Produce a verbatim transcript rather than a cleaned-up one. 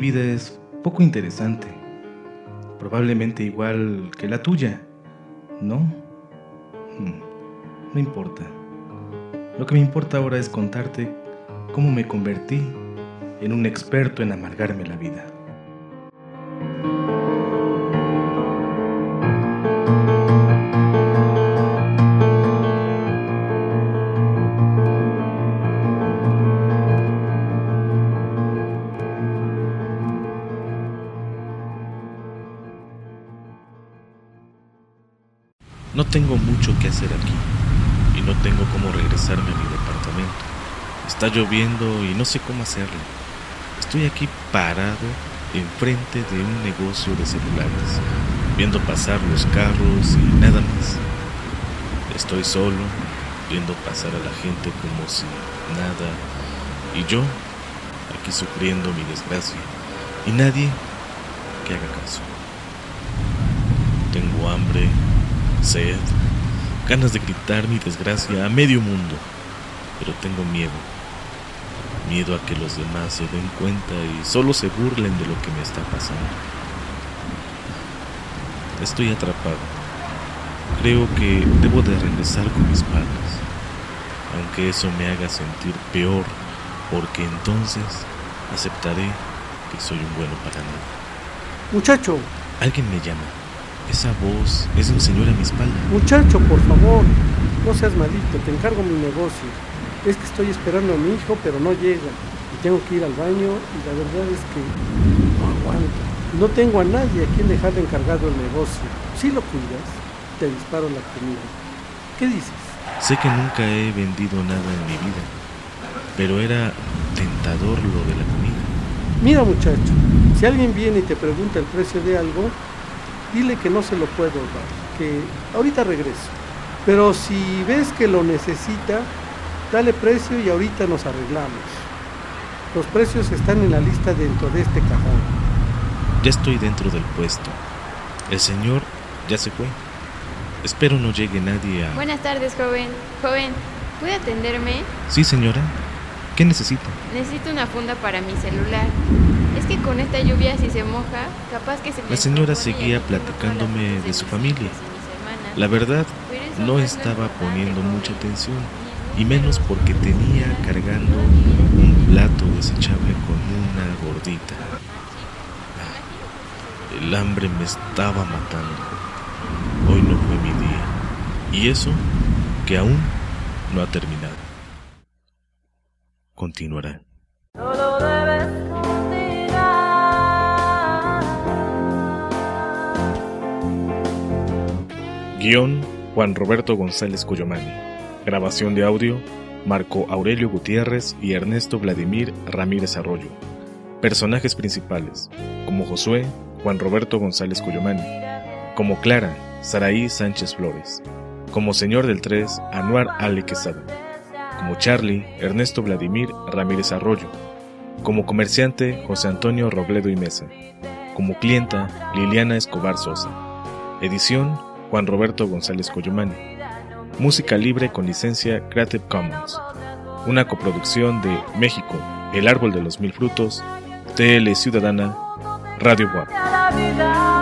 vida es poco interesante, probablemente igual que la tuya, ¿no? Hmm, no importa. Lo que me importa ahora es contarte cómo me convertí en un experto en amargarme la vida. No tengo mucho que hacer aquí y no tengo cómo regresarme a mi departamento. Está lloviendo y no sé cómo hacerlo. Estoy aquí parado enfrente de un negocio de celulares, viendo pasar los carros y nada más. Estoy solo, viendo pasar a la gente como si nada, y yo aquí sufriendo mi desgracia y nadie que haga caso. Tengo hambre, sed, ganas de gritar mi desgracia a medio mundo, pero tengo miedo, miedo a que los demás se den cuenta y solo se burlen de lo que me está pasando. Estoy atrapado. Creo que debo de regresar con mis padres, aunque eso me haga sentir peor, porque entonces aceptaré que soy un bueno para nada. Muchacho. Alguien me llama. Esa voz es de un señor a mi espalda. Muchacho, por favor, no seas malito, te encargo mi negocio. Es que estoy esperando a mi hijo, pero no llega. Y tengo que ir al baño y la verdad es que no aguanto. No tengo a nadie a quien dejarle encargado el negocio. Si lo cuidas, te disparo la comida. ¿Qué dices? Sé que nunca he vendido nada en mi vida, pero era tentador lo de la comida. Mira, muchacho, si alguien viene y te pregunta el precio de algo, dile que no se lo puedo dar, que ahorita regreso. Pero si ves que lo necesita, dale precio y ahorita nos arreglamos. Los precios están en la lista dentro de este cajón. Ya estoy dentro del puesto. El señor ya se fue. Espero no llegue nadie a... Buenas tardes, joven. Joven, ¿puede atenderme? Sí, señora. ¿Qué necesita? Necesito una funda para mi celular. Es que con esta lluvia, si se moja, capaz que se me... La señora seguía platicándome de su familia. La verdad, no estaba poniendo mucha atención, y menos porque tenía cargando un plato desechable con una gordita. El hambre me estaba matando. Hoy no fue mi día, y eso que aún no ha terminado. Continuará. Guión: Juan Roberto González Cuyomani. Grabación de audio: Marco Aurelio Gutiérrez y Ernesto Vladimir Ramírez Arroyo. Personajes principales: como Josué, Juan Roberto González Cuyomani; como Clara, Saraí Sánchez Flores; como Señor del tres, Anuar Ale Quesada; como Charlie, Ernesto Vladimir Ramírez Arroyo; como comerciante, José Antonio Robledo y Mesa; como clienta, Liliana Escobar Sosa. Edición: Juan Roberto González Cuyomani. Música libre con licencia Creative Commons. Una coproducción de México, El Árbol de los Mil Frutos, T L Ciudadana, Radio Guap.